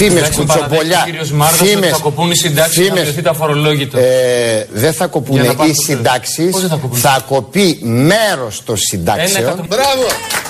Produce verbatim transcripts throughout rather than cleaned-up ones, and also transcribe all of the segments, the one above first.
Φήμες, κουτσοπολιά. Φήμες. Θα κοπούν οι συντάξεις, θα μειωθεί το αφορολόγητο. Ε, δεν θα κοπούν οι συντάξεις, θα, θα κοπεί μέρος των συντάξεων. Μπράβο!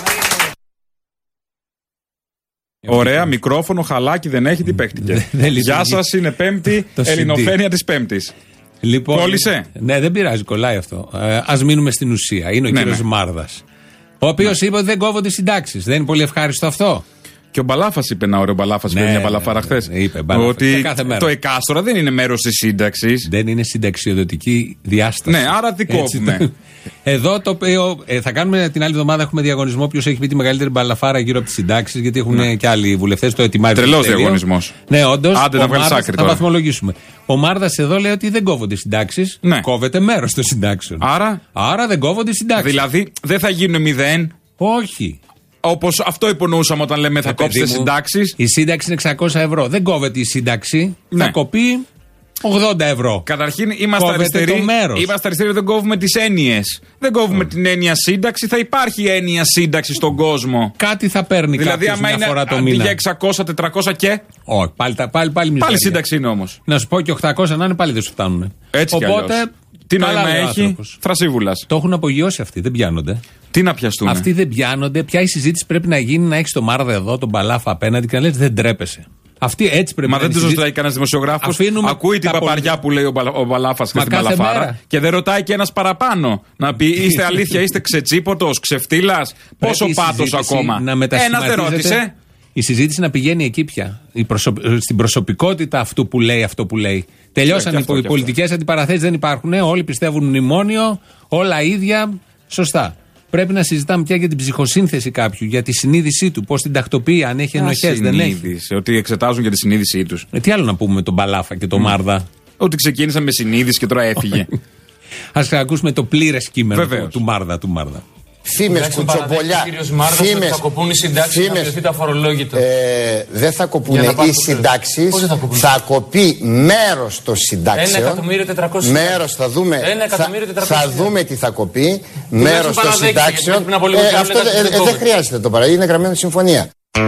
Ωραία, μικρόφωνο, χαλάκι δεν έχει, τι παίχτηκε. Γεια σας, είναι Πέμπτη, Ελληνοφρένεια της Πέμπτης. Λοιπόν, κόλλησε. Ναι, δεν πειράζει, κολλάει αυτό. Ε, ας μείνουμε στην ουσία. Είναι ο ναι, κύριος ναι. Μάρδας. Ο οποίος ναι. είπε ότι δεν κόβονται οι συντάξεις. Δεν είναι πολύ ευχάριστο αυτό. Και ο Μπαλάφας είπε ένα ωραίο Μπαλάφας, ναι, είπε μια Μπαλαφάρα ναι, χθες. Είπε Μπαλάφας. Ότι το εκάστορα δεν είναι μέρος της σύνταξης. Δεν είναι συνταξιοδοτική διάσταση. Ναι, άρα τι κόβουμε. Εδώ το οποίο ε, θα κάνουμε την άλλη εβδομάδα έχουμε διαγωνισμό. Ποιος έχει πει τη μεγαλύτερη μπαλαφάρα γύρω από τις συντάξεις, γιατί έχουν ναι. και άλλοι βουλευτές. Το ετοιμάζουν. Τρελός διαγωνισμός. Ναι, όντως. Άντε να βγάλεις άκρη τώρα. Θα βαθμολογήσουμε. Ο Μάρδας εδώ λέει ότι δεν κόβονται οι συντάξεις. Ναι. Κόβεται μέρος των συντάξεων. Άρα. Άρα δεν κόβονται οι συντάξεις. Δηλαδή δεν θα γίνουν μηδέν. Όχι. Όπως αυτό υπονοούσαμε όταν λέμε θα ε, κόψετε συντάξεις. Η σύνταξη είναι εξακόσια ευρώ. Δεν κόβεται η σύνταξη. Ναι. Θα κοπεί ογδόντα ευρώ. Καταρχήν είμαστε αριστεροί. Είμαστε αριστεροί, δεν κόβουμε τις έννοιες. Δεν κόβουμε mm. την έννοια σύνταξη. Θα υπάρχει έννοια σύνταξη στον κόσμο. Κάτι θα παίρνει δηλαδή, κάποιος μια φορά το μήνα. Δηλαδή, για εξακόσια τετρακόσια και. Όχι, πάλι, πάλι, πάλι, πάλι σύνταξη είναι όμως. Να σου πω και οκτακόσια να είναι πάλι δεν σου φτάνουν. Έτσι κι Οπότε. Τι νόημα έχει, Θρασίβουλας. Το έχουν απογειώσει αυτοί, δεν πιάνονται. Τι να πιαστούν. Αυτοί δεν πιάνονται. Ποια η συζήτηση πρέπει να γίνει να έχει τον Μάρδα εδώ, τον Μπαλάφα απέναντι και να λες δεν τρέπεσαι. Αυτή έτσι πρέπει Μα να δεν του ρωτάει κανένα δημοσιογράφο. Ακούει την παπαριά που λέει ο, Μπαλα, ο Μπαλάφας και στην Μπαλαφάρα και δεν ρωτάει και ένα παραπάνω. Να πει είστε αλήθεια, είστε ξετσίποτος, ξεφτύλας. Πόσο πάτος ακόμα. Ένα δεν ρώτησε. Η συζήτηση να πηγαίνει εκεί πια. Προσω... Στην προσωπικότητα αυτού που λέει αυτό που λέει. Τελειώσαν οι πολιτικές αντιπαραθέσεις, δεν υπάρχουν. Όλοι πιστεύουν μνημόνιο, όλα ίδια. Σωστά. Πρέπει να συζητάμε πια για την ψυχοσύνθεση κάποιου, για τη συνείδησή του, πώς την τακτοποιεί, αν έχει ενοχές, δεν έχει. Ότι εξετάζουν για τη συνείδησή τους. Ε, τι άλλο να πούμε με τον Μπαλάφα και τον mm. Μάρδα. Ότι ξεκίνησαν με συνείδηση και τώρα έφυγε. Ας ακούσουμε το πλήρες κείμενο του, του Μάρδα. Του Μάρδα. Φήμες, κουτσοπολιά. Φήμες. Θα κοπούν οι συντάξεις, θα μειωθεί το αφορολόγητο. Ε, δεν θα κοπούν οι συντάξεις, θα, θα κοπεί μέρος των συντάξεων. Ένα εκατομμύριο τετρακόσια. Μέρος θα δούμε, θα, θα δούμε τι θα κοπεί. Μέρος των συντάξεων. Ε, αυτό ε, δεν χρειάζεται το παράδειγμα, είναι γραμμένο συμφωνία.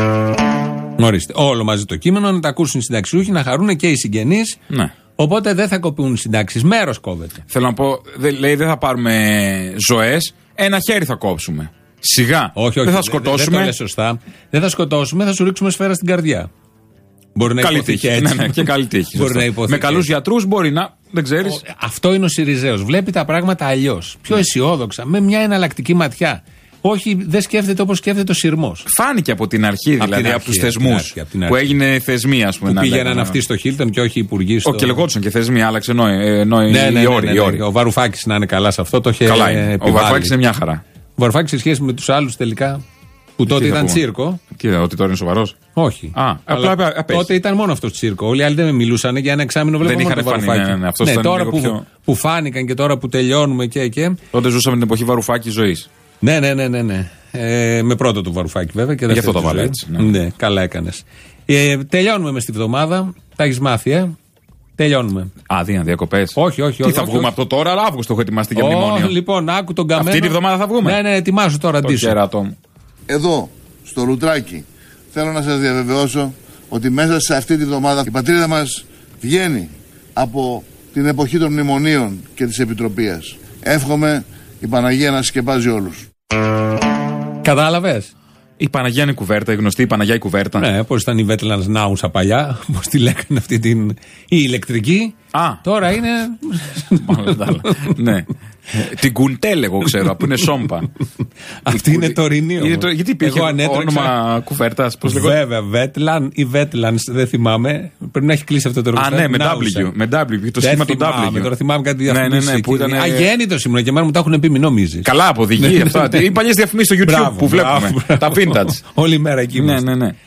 Ορίστε, όλο μαζί το κείμενο, να τα ακούσουν οι συνταξιούχοι, να χαρούν και οι συγγενείς. Ναι. Οπότε δεν θα κοπούν συντάξεις, μέρος κόβεται. Θέλω να πω, δε, λέει δεν θα πάρουμε ζωές. Ένα χέρι θα κόψουμε. Σιγά. Όχι, όχι. Δεν θα σκοτώσουμε. Δεν, δεν το λες σωστά. Δεν θα σκοτώσουμε, θα σου ρίξουμε σφαίρα στην καρδιά. Μπορεί να καλή υποθεί τύχη. και έτσι. Ναι, ναι, και καλή τύχη. Μπορεί να υποθεί με καλούς γιατρούς μπορεί να. Δεν ξέρεις. Αυτό είναι ο Συριζέος. Βλέπει τα πράγματα αλλιώς. Πιο αισιόδοξα. Με μια εναλλακτική ματιά. Όχι, δεν σκέφτεται όπως σκέφτεται ο Συρμός. Φάνηκε από την αρχή, δηλαδή από, από τους θεσμούς. Που έγινε θεσμοί, ας πούμε. Που πήγαιναν αυτοί στο Χίλτον και όχι οι υπουργοί. Στο... Όχι, και λεγόντουσαν και θεσμοί, άλλαξε νόημα. Ναι, ναι, ναι. Ο Βαρουφάκης να είναι καλά σε αυτό. Το είχε καλά είναι. Ο Βαρουφάκης είναι μια χαρά. Ο Βαρουφάκης σε σχέση με τους άλλους τελικά. Που τότε ήταν τσίρκο. Τι είδα, ότι τώρα είναι σοβαρός. Όχι. Α, απλά τότε ήταν μόνο αυτό το τσίρκο. Όλοι οι άλλοι δεν με μιλούσαν για ένα εξάμηνο βλέπω μόνο το Βαρουφάκη. Ναι, ναι, ναι, τώρα που, πιο... που φάνηκαν και τώρα που τελειώνουμε και και. Τότε ζούσαμε την εποχή Βαρουφάκη ζωής. Ναι, ναι, ναι, ναι. ναι. Ε, με πρώτο του Βαρουφάκη βέβαια. Και γι' αυτό το βάλε έτσι. Ναι, ναι, καλά έκανες. Ε, τελειώνουμε μες τη βδομάδα. Τα έχεις μάθει, ε. Τελειώνουμε. Α, δίνα διακοπές. Όχι, όχι. Τι όχι, θα όχι, βγούμε όχι. από το τώρα, αλλά Αύγουστο έχω ετοιμαστεί για μνημόνιο. Λοιπόν, άκου τον καμένο. Αυτή τη βδομάδα θα βγούμε. Ναι, ναι, ετοιμάσου τώρα αντίστοιχα. Το κεράτο μου. Εδώ, στο Λουτράκι, θέλω να σας διαβεβαιώσω ότι μέσα σε αυτή τη βδομάδα η πατρίδα μας βγαίνει από την εποχή των μνημονίων και της επιτροπίας. Εύχομαι η Παναγία να σκεπάζει όλους. Κατάλαβες. Η Παναγία είναι κουβέρτα, η γνωστή η Παναγιά η κουβέρτα. Ναι, πώς ήταν η Βέτλανς Νάουσα παλιά, πώς τη λέγανε αυτή την. Η ηλεκτρική. Α. Τώρα είναι. Μάλλον ναι. Την Κουντέλ, εγώ ξέρω, που είναι σόμπα. Αυτή είναι τωρινή. Γιατί υπήρχε όνομα κουβέρτας, πώς λέγω. Βέβαια, Βέτλαν ή Βέτλανς, δεν θυμάμαι. Πρέπει να έχει κλείσει αυτό το ρολόι. Α, ναι, με W. Με W, το σχήμα του W. Τώρα θυμάμαι κάτι διαφημίσει. Ναι, ναι, που ήταν. Αγέννητο ήμουν και εμένα μου τα έχουν πει, μην νομίζεις. Καλά, αποδηγεί αυτά. Οι παλιές διαφημίσεις στο YouTube που βλέπουμε. Τα vintage. Όλη μέρα εκεί. Ναι, ναι, ναι.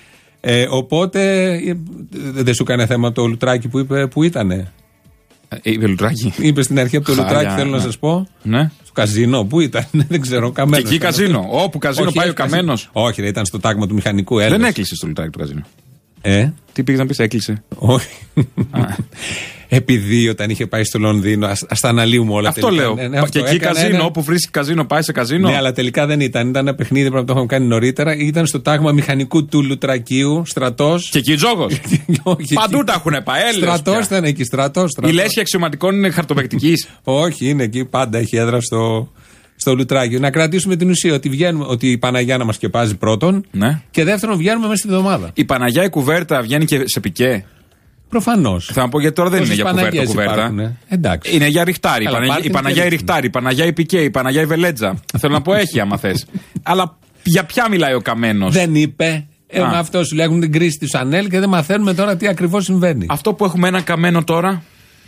Οπότε δεν σου έκανε θέμα το Λουτράκι που είπε που ήτανε. Είπε Λουτράκι. Είπε στην αρχή από το Λουτράκι, θέλω να σας πω. Ναι. Στο καζίνο, πού ήταν, δεν ξέρω. Καμένος. Και εκεί καζίνο. Όπου καζίνο πάει ο Καμένος. Όχι, ήταν στο τάγμα του μηχανικού έλεγχου. Δεν έκλεισε στο Λουτράκι το καζίνο. Ε. Τι πήγες να πεις, έκλεισε. Όχι. Επειδή όταν είχε πάει στο Λονδίνο, α τα αναλύουμε όλα. Αυτό τελικά. Λέω. Ναι, ναι, αυτό και εκεί έκανε, καζίνο, ναι. Όπου βρίσκει καζίνο, πάει σε καζίνο. Ναι, αλλά τελικά δεν ήταν. Ήταν ένα παιχνίδι, πρέπει να το είχαμε κάνει νωρίτερα. Ήταν στο τάγμα μηχανικού του Λουτρακίου, στρατός. Και εκεί Τζόγος. Παντού τα έχουν πάει. Στρατός ήταν εκεί, στρατός. Η λέσχη αξιωματικών είναι χαρτοπαικτικής. Όχι, είναι εκεί, πάντα έχει έδρα στο. Στο Λουτράκιο. Να κρατήσουμε την ουσία ότι, βγαίνουμε, ότι η Παναγιά να μας σκεπάζει πρώτον. Ναι. Και δεύτερον, βγαίνουμε μέσα στη βδομάδα. Η Παναγιά η κουβέρτα βγαίνει και σε πικέ. Προφανώς. Θα πω γιατί τώρα δεν Όσες είναι για κουβέρτα. κουβέρτα. Εντάξει. Είναι για ριχτάρι. Καλά, η Παναγιά, η Παναγιά η ριχτάρι, η Παναγιά η πικέ, η Παναγιά η βελέτζα. Θέλω να πω έχει άμα θες. Αλλά για ποια μιλάει ο Καμένος. Δεν είπε. Ε, με αυτό σου λέγουν την κρίση του Σανέλ και δεν μαθαίνουμε τώρα τι ακριβώς συμβαίνει. Αυτό που έχουμε ένα Καμένο τώρα.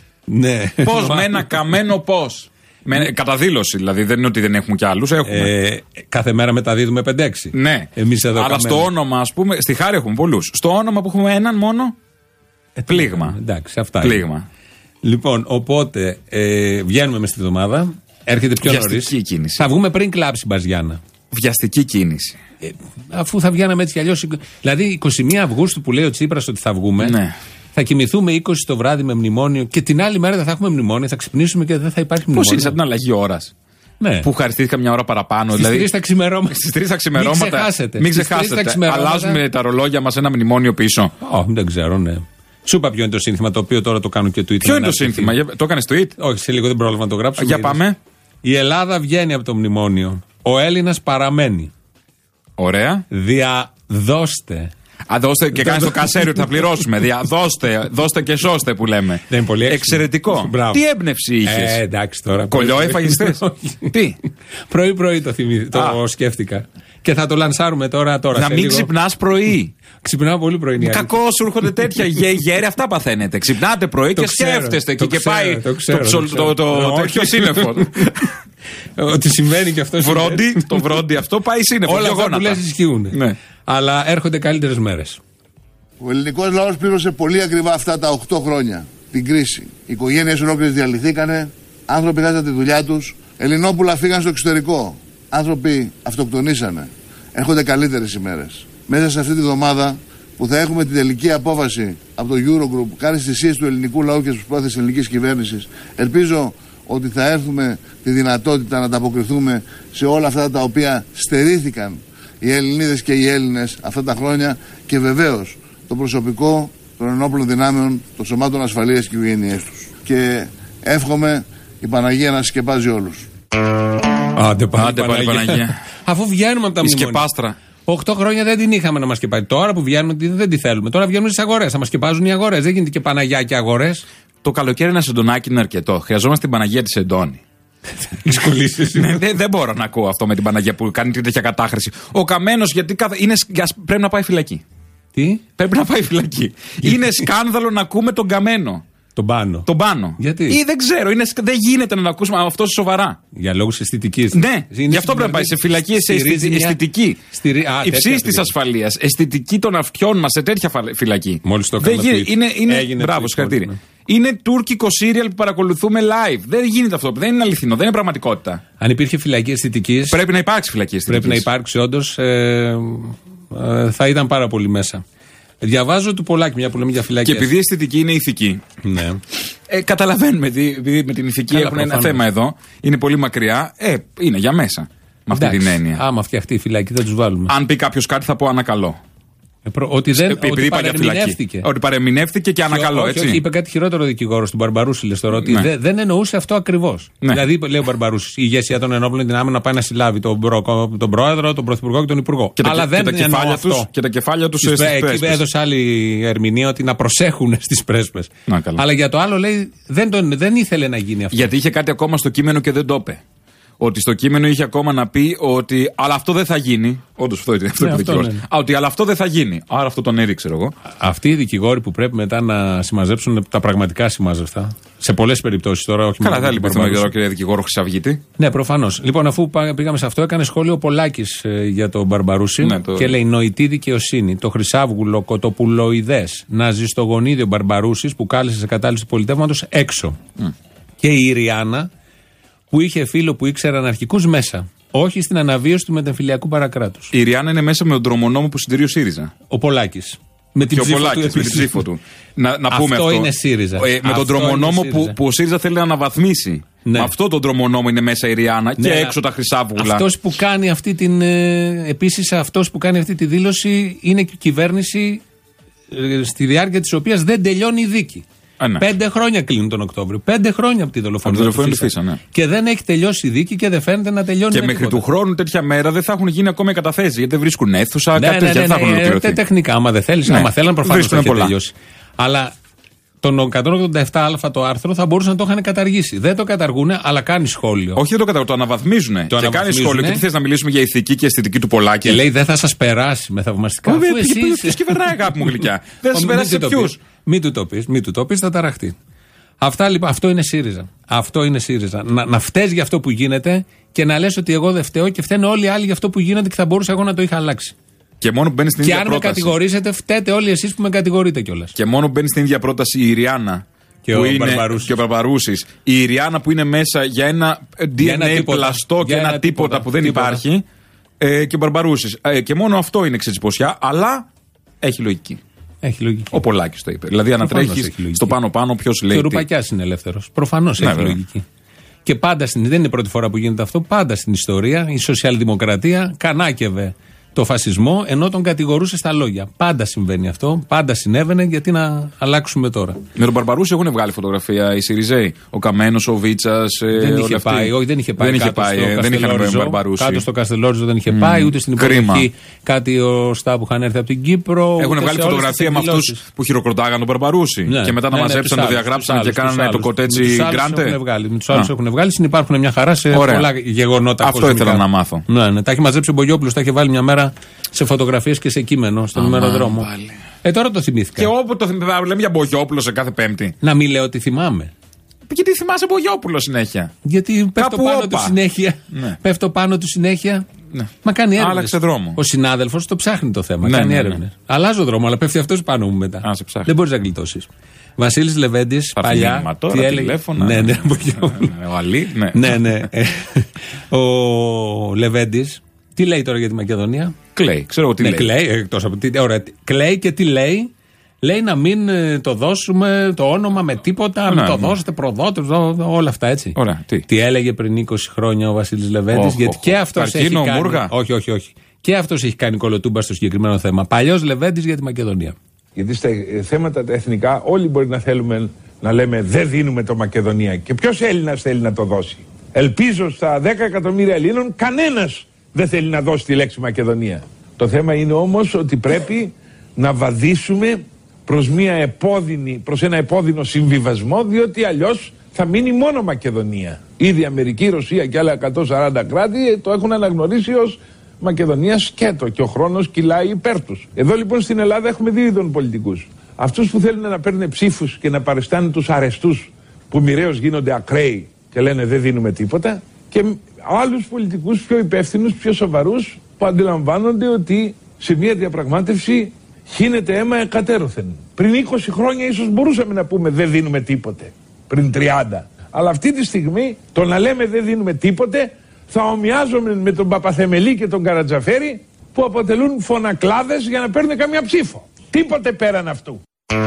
Ναι. Πώς με ένα Καμένο πώς. Με, κατά δήλωση, δηλαδή δεν είναι ότι δεν έχουμε κι άλλους. Ε, κάθε μέρα μεταδίδουμε πέντε έξι. Ναι. Εμείς εδώ αλλά καμένα. Στο όνομα, ας πούμε, στη Χάρη έχουμε πολλούς. Στο όνομα που έχουμε έναν μόνο. Ε, πλήγμα. Εντάξει, αυτά πλήγμα. Είναι. Λοιπόν, οπότε ε, βγαίνουμε μες τη βδομάδα. Έρχεται πιο νωρίς. Θα βγούμε πριν κλάψει Μπαζιάννα. Βιαστική κίνηση. Ε, αφού θα βγαίναμε έτσι κι αλλιώς. Δηλαδή εικοστή πρώτη Αυγούστου που λέει ο Τσίπρας ότι θα βγούμε. Ναι. Θα κοιμηθούμε είκοσι το βράδυ με μνημόνιο και την άλλη μέρα δεν θα έχουμε μνημόνιο, θα ξυπνήσουμε και δεν θα υπάρχει μνημόνιο. Πώς είναι σαν την αλλαγή ώρας. Ναι. Που χαριστήθηκα μια ώρα παραπάνω. Στις δηλαδή, τρεις τα ξημερώματα. Στις τρεις τα ξημερώματα. Μην ξεχάσετε. Μην ξεχάσετε. Αλλάζουμε τα ρολόγια μας ένα μνημόνιο πίσω. Oh, δεν ξέρω, ναι. Σου είπα ποιο είναι το σύνθημα το οποίο τώρα το κάνω και tweet. Ποιο είναι το σύνθημα, το έκανες tweet? Όχι, σε λίγο δεν πρόλαβα να το γράψω. Για πάμε. Η Ελλάδα βγαίνει από το μνημόνιο. Ο Έλληνας παραμένει. Ωραία. Διαδώστε. Α, δώστε και κάνει το κασέρι ότι θα πληρώσουμε. Δια, δώστε, δώστε και σώστε που λέμε. Δεν είναι πολύ εξαιρετικό. Μπράβο. Τι έμπνευση είχες? Ε, εντάξει τώρα. Κολλιό έφαγες θες? Τι? Πρωί-πρωί το, θυμί, το σκέφτηκα. Και θα το λανσάρουμε τώρα. τώρα να μην λίγο... ξυπνάς πρωί. Ξυπνάω πολύ πρωί. Κακό σου έρχονται τέτοια γέροι, αυτά παθαίνετε. Ξυπνάτε πρωί και σκέφτεστε και πάει το τέτοιο σύννεφο. Ότι συμβαίνει και αυτό. Το βρόντι αυτό πάει σύννεφο. Όλα αυτά που λες ισχύουν. Αλλά έρχονται καλύτερες μέρες. Ο ελληνικός λαός πλήρωσε πολύ ακριβά αυτά τα οκτώ χρόνια την κρίση. Οι οικογένειες ολόκληρες διαλυθήκανε, άνθρωποι χάσαν τη δουλειά τους, Ελληνόπουλα φύγαν στο εξωτερικό, άνθρωποι αυτοκτονήσανε. Έρχονται καλύτερες ημέρες. Μέσα σε αυτή τη βδομάδα που θα έχουμε την τελική απόφαση από το Eurogroup, κάνει στις θυσίες του ελληνικού λαού και στις προσπάθειες της ελληνικής κυβέρνησης, ελπίζω ότι θα έρθουμε τη δυνατότητα να ανταποκριθούμε σε όλα αυτά τα οποία στερήθηκαν οι Ελληνίδες και οι Έλληνες αυτά τα χρόνια και βεβαίως το προσωπικό των ενόπλων δυνάμεων, των σωμάτων ασφαλείας και οι οικογένειές τους. Και εύχομαι η Παναγία να σκεπάζει όλους. Άντε πάλι, Άντε πάλι Παναγία. Παναγία. Αφού βγαίνουμε από τα μνημόνια. Σκεπάστρα. Οχτώ χρόνια δεν την είχαμε να μας σκεπάζει. Τώρα που βγαίνουμε δεν τη θέλουμε. Τώρα βγαίνουμε στις αγορές. Θα μας σκεπάζουν οι αγορές. Δεν γίνεται και Παναγιά και αγορές. Το καλοκαίρι ένα σεντονάκι είναι αρκετό. Χρειαζόμαστε την Παναγία της Εντώνη. Δεν μπορώ να ακούω αυτό με την Παναγία που κάνει τέτοια κατάχρηση. Ο Καμένος γιατί είναι, πρέπει να πάει φυλακή. Τι? Πρέπει να πάει φυλακή. Είναι σκάνδαλο να ακούμε τον Καμένο. Τον Πάνο. Τον Πάνο. Γιατί? Ή δεν ξέρω, είναι, δεν γίνεται να το ακούσουμε αυτό σοβαρά. Για λόγους αισθητικής. Ναι, γι' αυτό πρέπει να πάει σε φυλακή, σε αισθητική. Στηρί... Υψής της ασφαλείας. Αισθητική των αυτιών μας, σε τέτοια φυλακή. Μόλις το έκανα. Είναι, είναι, μπράβο, συγχαρητήρια. Είναι τουρκικό σύριαλ που παρακολουθούμε live. Δεν γίνεται αυτό. Δεν είναι αληθινό, δεν είναι πραγματικότητα. Αν υπήρχε φυλακή αισθητικής. Πρέπει να υπάρξει φυλακή αισθητικής. Πρέπει να υπάρξει όντως. Ε, ε, θα ήταν πάρα πολύ μέσα. Διαβάζω του Πολάκη, μια που λέμε για φυλακές. Και επειδή η αισθητική είναι ηθική. Ναι. Ε, καταλαβαίνουμε, επειδή με την ηθική έχουν ένα θέμα εδώ. Είναι πολύ μακριά. Ε, είναι για μέσα. Με αυτή την έννοια. Άμα φτιαχτεί η φυλακή, δεν τους βάλουμε. Αν πει κάποιος κάτι, θα πω ανακαλώ. Ε, προ, ότι δεν ότι παρεμηνεύτηκε. Ότι παρεμηνεύτηκε και ανακαλώ, έτσι. Όχι, είπε κάτι χειρότερο δικηγόρος του Μπαρμπαρούση, λες τώρα. Ότι ναι. δε, δεν εννοούσε αυτό ακριβώς. Ναι. Δηλαδή, λέει ο Μπαρμπαρούση, η ηγεσία των ενόπλων δυνάμεων να πάει να συλλάβει τον, προ, τον πρόεδρο, τον πρωθυπουργό και τον υπουργό. Και Αλλά τα, δεν και τα κεφάλια τους, και τα κεφάλια τους στις πρέσπες. Εκεί έδωσε άλλη ερμηνεία ότι να προσέχουν στις πρέσπες. Αλλά για το άλλο λέει δεν, τον, δεν ήθελε να γίνει αυτό. Γιατί είχε κάτι ακόμα στο κείμενο και δεν το είπε. Ότι στο κείμενο είχε ακόμα να πει ότι αλλά αυτό δεν θα γίνει. Όντως αυτό είναι αυτό, ναι, αυτό είναι. Α, ότι αλλά αυτό δεν θα γίνει. Άρα αυτό τον έριξε εγώ. Αυτοί οι δικηγόροι που πρέπει μετά να συμμαζέψουν τα πραγματικά συμμάζευτα. Σε πολλές περιπτώσεις τώρα, όχι μόνο. Καλά, θα λυπηθούμε για τον δικηγόρο Χρυσαυγίτη. Ναι, προφανώς. Λοιπόν, αφού πήγαμε σε αυτό, έκανε σχόλιο ο Πολάκης ε, για τον Μπαρμπαρούση ναι, το... και λέει νοητή δικαιοσύνη. Το χρυσάβγουλο κοτοπουλοειδές να ζει στο γονίδιο Μπαρμπαρούσης που κάλεσε σε κατάληψη του πολιτεύματος έξω. Mm. Και η Ιριάννα που είχε φίλο που ήξερε αναρχικούς μέσα. Όχι στην αναβίωση του μετεμφυλιακού παρακράτους. Η Ριάννα είναι μέσα με τον τρομονόμο που συντηρεί ο ΣΥΡΙΖΑ. Ο Πολάκης. Με την ψήφο του. Με την ψήφο του. Να, να πούμε αυτό. Αυτό είναι ΣΥΡΙΖΑ. Ε, με τον τρομονόμο που, που ο ΣΥΡΙΖΑ θέλει να αναβαθμίσει. Ναι. Με αυτό τον τρομονόμο είναι μέσα η Ριάννα ναι, και έξω τα Χρυσάβουλα. Αυτός που κάνει αυτή την. Ε, επίσης, αυτός που κάνει αυτή τη δήλωση είναι και η κυβέρνηση ε, στη διάρκεια της οποίας δεν τελειώνει η δίκη. Α, ναι. Πέντε χρόνια κλείνουν τον Οκτώβριο. Πέντε χρόνια από τη δολοφονία του Φίσα. Ναι. Και δεν έχει τελειώσει η δίκη και δεν φαίνεται να τελειώνει. Και μέχρι του χρόνου τέτοια μέρα δεν θα έχουν γίνει ακόμα οι καταθέσεις. Γιατί δεν βρίσκουν αίθουσα, ναι, κάτι ναι, ναι, δεν θα έχουν ολοκληρωθεί. Ναι, τεχνικά, άμα δεν θέλει, ναι. άμα θέλαν προφανώς θα έχει τελειώσει. Αλλά τον εκατόν ογδόντα επτά α το άρθρο θα μπορούσαν να το είχαν καταργήσει. Δεν το καταργούν, αλλά κάνει σχόλιο. Όχι, δεν το καταργούν, το αναβαθμίζουν. Το και αναβαθμίζουνε. Κάνει σχόλιο. Και τι θες να μιλήσουμε για ηθική και αισθητική του Πολάκη. Και λέει δεν θα σας περάσει με θαυμαστικά. Ποιο κυβερνάει, αγάπη μου γλυκιά. Δεν θα σας περάσει σε ποιου. Μην του το πει, μην του το πει, θα ταραχτεί. Αυτά λοιπόν, αυτό είναι ΣΥΡΙΖΑ. Αυτό είναι ΣΥΡΙΖΑ. Να, να φταίς για αυτό που γίνεται και να λες ότι εγώ δεν φταίω και φταίνε όλοι οι άλλοι για αυτό που γίνεται και θα μπορούσα εγώ να το είχα αλλάξει. Και μόνο που μπαίνει στην και ίδια αν πρόταση. Με κατηγορήσετε, φταίτε όλοι εσείς που με κατηγορείτε κιόλας. Και μόνο που μπαίνει στην ίδια πρόταση η Ριάννα και ο Μπαρμπαρούσης. Και ο Μπαρμπαρούσης. Η Ριάννα που είναι μέσα για ένα ντι εν έι πλαστό και ένα, ένα τίποτα, τίποτα που δεν τίποτα. υπάρχει. Ε, και ο Μπαρμπαρούσης. Ε, και μόνο αυτό είναι ξετσιποσιά, αλλά έχει λογική. Έχει λογική. Ο Πολάκης το είπε. Δηλαδή ανατρέχει στο πάνω-πάνω ποιος λέει. Και ο Ρουπακιάς είναι ελεύθερος. Προφανώς ναι, έχει βέβαια. λογική. Και πάντα στην, δεν είναι η πρώτη φορά που γίνεται αυτό. Πάντα στην ιστορία η σοσιαλδημοκρατία κανάκευε το φασισμό ενώ τον κατηγορούσε στα λόγια. Πάντα συμβαίνει αυτό. Πάντα συνέβαινε. Γιατί να αλλάξουμε τώρα. Με τον Μπαρμπαρούση έχουν βγάλει φωτογραφία οι Σιριζέοι. Ο Καμένος, ο Βίτσας. Δεν είχε πάει. Όχι, δεν είχε πάει. Δεν είχε πάει. Δεν είχε πάει. Κάτω στο Καστελόριζο δεν είχε πάει. Ούτε στην υποδοχή κάτι ο Στά που είχαν έρθει από την Κύπρο. Έχουν βγάλει φωτογραφία με αυτούς που χειροκροτάγαν τον Μπαρμπαρούση. Και μετά να μαζέψαν, το διαγράψαν και κάνανε το κοτέτσι γκράντε. Με του άλλου έχουν βγάλει. Συνυπάρχουν μια χαρά σε πολλά γεγονότα. Αυτό ήθελα να μάθω. Τα έχει μαζέψει ο Μπογιόπουλος, τα έχει βάλει μια μέρα σε φωτογραφίες και σε κείμενο στον ημεροδρόμο. Ε, τώρα το θυμήθηκα. Και όπου το θυμάμαι, λέμε για Μπογιόπουλο σε κάθε Πέμπτη. Να μην λέω ότι θυμάμαι. Γιατί θυμάσαι Μπογιόπουλο συνέχεια. Γιατί πέφτω πάνω όπα. του συνέχεια. Ναι. Πέφτω πάνω του συνέχεια. Ναι. Μα κάνει έρευνες. Άλλαξε δρόμο. Ο συνάδελφος το ψάχνει το θέμα. Ναι, κάνει ναι, έρευνες. Ναι. Αλλάζω δρόμο, αλλά πέφτει αυτός πάνω μου μετά. Α, σε ψάχνει. Δεν μπορείς να γλιτώσεις. Βασίλης Λεβέντης, παλιά. Τώρα, τι έλεγε. Τηλέφωνα, ναι, ναι, ο Αλή, ναι. ναι, ναι. Ο Λεβέντης. Τι λέει τώρα για τη Μακεδονία. Κλαίει, ξέρω εγώ τι ναι, λέει. Κλαίει, εκτός από τι. Ωραία. Κλαίει και τι λέει. Λέει να μην το δώσουμε το όνομα με τίποτα, να μην το δώσετε προδότες, όλα αυτά έτσι. Ωραία, τι. τι έλεγε πριν είκοσι χρόνια ο Βασίλης Λεβέντης, oh, γιατί oh, και αυτός έχει κάνει. Μούργα. Όχι, όχι, όχι. Και αυτός έχει κάνει κολοτούμπα στο συγκεκριμένο θέμα. Παλιός Λεβέντης για τη Μακεδονία. Γιατί στα θέματα τα εθνικά, όλοι μπορεί να θέλουμε να λέμε δεν δίνουμε το Μακεδονία. Και ποιος Έλληνας θέλει να το δώσει. Ελπίζω στα δέκα εκατομμύρια Ελλήνων κανένας δεν θέλει να δώσει τη λέξη Μακεδονία. Το θέμα είναι όμως ότι πρέπει να βαδίσουμε προς, μια επώδυνη, προς ένα επώδυνο συμβιβασμό, διότι αλλιώς θα μείνει μόνο Μακεδονία. Ήδη Αμερική, Ρωσία και άλλα εκατόν σαράντα κράτη το έχουν αναγνωρίσει ως Μακεδονία σκέτο και ο χρόνος κυλάει υπέρ τους. Εδώ λοιπόν στην Ελλάδα έχουμε δύο είδων πολιτικούς. Αυτούς που θέλουν να παίρνουν ψήφους και να παριστάνουν τους αρεστούς που μοιραίως γίνονται ακραίοι και λένε δεν δίνουμε τίποτα, και άλλους πολιτικούς πιο υπεύθυνους, πιο σοβαρούς, που αντιλαμβάνονται ότι σε μια διαπραγμάτευση χύνεται αίμα εκατέρωθεν. Πριν είκοσι χρόνια ίσως μπορούσαμε να πούμε δεν δίνουμε τίποτε, πριν τριάντα. Αλλά αυτή τη στιγμή το να λέμε δεν δίνουμε τίποτε θα ομοιάζομαι με τον Παπαθεμελή και τον Καρατζαφέρη που αποτελούν φωνακλάδες για να παίρνουν καμιά ψήφο. Τίποτε πέραν αυτού.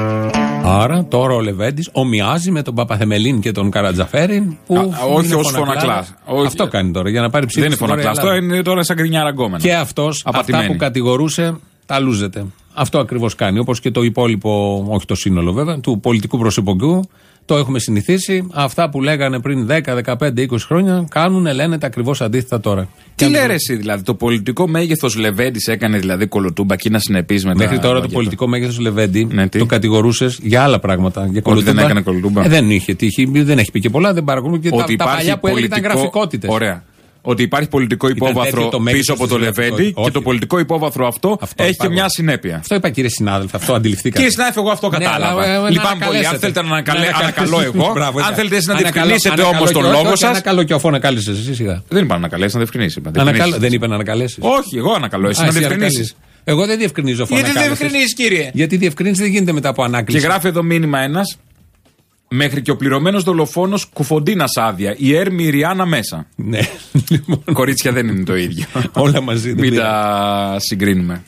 Άρα τώρα ο Λεβέντης ομοιάζει με τον Παπαθεμελίν και τον Καρατζαφέρη που. Α, όχι ως φωνακλάς. Αυτό κάνει τώρα για να πάρει ψήφο. Δεν είναι φωνακλάς, αυτό είναι τώρα σαν γκρινιά ραγκόμενα. Και αυτός αυτά που κατηγορούσε τα λούζεται. Αυτό ακριβώς κάνει. Όπως και το υπόλοιπο, όχι το σύνολο βέβαια, του πολιτικού προσωπικού. Το έχουμε συνηθίσει. Αυτά που λέγανε πριν δέκα, δεκαπέντε, είκοσι χρόνια κάνουν, λένε τα ακριβώς αντίθετα τώρα. Τι λέει εσύ, δηλαδή, το πολιτικό μέγεθος Λεβέντης έκανε δηλαδή κολοτούμπα και να συνεπείς με. Μέχρι τώρα το πολιτικό μέγεθος Λεβέντη ναι, το κατηγορούσες για άλλα πράγματα. Για κολοτούμπα. Δεν έκανε κολοτούμπα. Ε, δεν είχε τύχει, δεν έχει πει και πολλά, δεν παρακολουθούν και τα, τα παλιά που έλεγε ήταν γραφικότητες. Ωραία. Ότι υπάρχει πολιτικό υπόβαθρο πίσω από το Λεβέντη και το πολιτικό υπόβαθρο αυτό, αυτό έχει και μια συνέπεια. Αυτό είπα κύριε συνάδελφε, αυτό αντιληφθήκατε. Κύριε συνάδελφε, εγώ αυτό κατάλαβα. Λυπάμαι πολύ. Αν θέλετε να ανακαλώ εγώ, αν θέλετε να διευκρινίσετε όμως τον λόγο σας. Ανακαλώ και αφού ανακάλεσες εσύ σιγά. Δεν είπα να ανακαλέσει, να διευκρινίσει. Δεν είπε να ανακαλέσει. Όχι, εγώ ανακαλώ, εσύ να διευκρινίσει. Εγώ δεν διευκρινίζω φωνακά. Γιατί δεν διευκρινίζει, κύριε. Γιατί διευκρινίζει δεν γίνεται μετά από ανάκληση. Και γράφει εδώ μήνυμα ένας. Μέχρι και ο πληρωμένος δολοφόνος Κουφοντίνας άδεια. Η Έρμη Ριάννα μέσα. Ναι. Κορίτσια δεν είναι το ίδιο. Όλα μαζί. Μην τα συγκρίνουμε.